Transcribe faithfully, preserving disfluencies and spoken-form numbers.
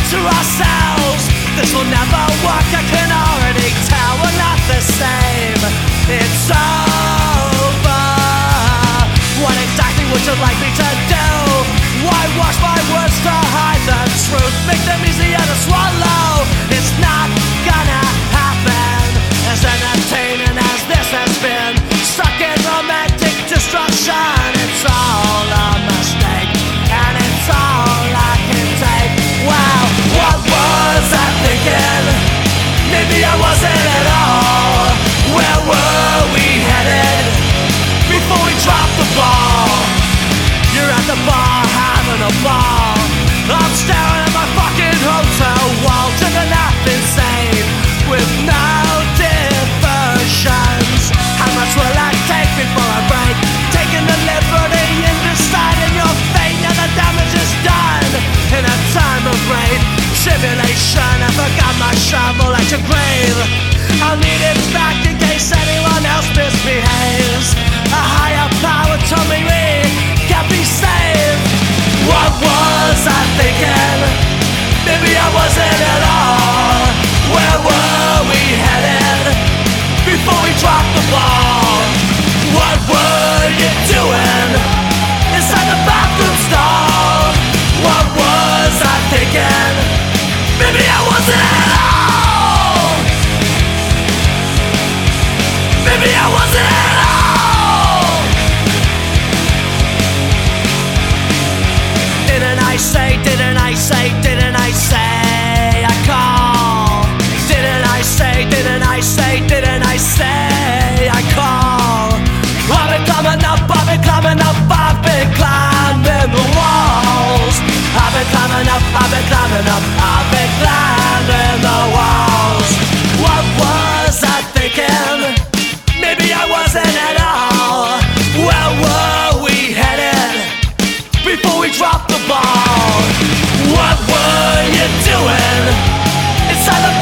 to ourselves, this will never work, I can already tell. We're not the same, it's over. What exactly would you like me to do? Why wash my words to hide the truth? Make them easier to swallow. It's not gonna happen. As entertaining as this has been, stuck in romantic destruction. It's all a mistake, and it's all I can take. Wow, what was I thinking? Maybe I wasn't at all. Where were we headed before we dropped the ball? You're at the bar having a ball. I'm staring at my fucking hotel walls, and I'm not insane with no diversions. How much will I take before I break? Taking the liberty in deciding your fate. Now the damage is done in a time of rain, tribulation. I forgot my shovel at your grave. I'll need it back in case anyone else misbehaves. A higher power told me we can't be saved. What was I thinking? Maybe I wasn't at all. Where were we headed before we dropped the ball? What were you doing inside the bathroom stall? What was I thinking? Maybe I wasn't at all. Maybe I wasn't at all. Didn't I say, didn't I say, didn't I say I call? Didn't I say, didn't I say, didn't I say I call? I've been climbing up, I've been climbing up, I've been climbing the walls. I've been climbing up, I've been climbing up, I've been climbing the walls. What was I thinking? Maybe I wasn't at all. Where were we headed before we dropped the ball? What were you doing inside the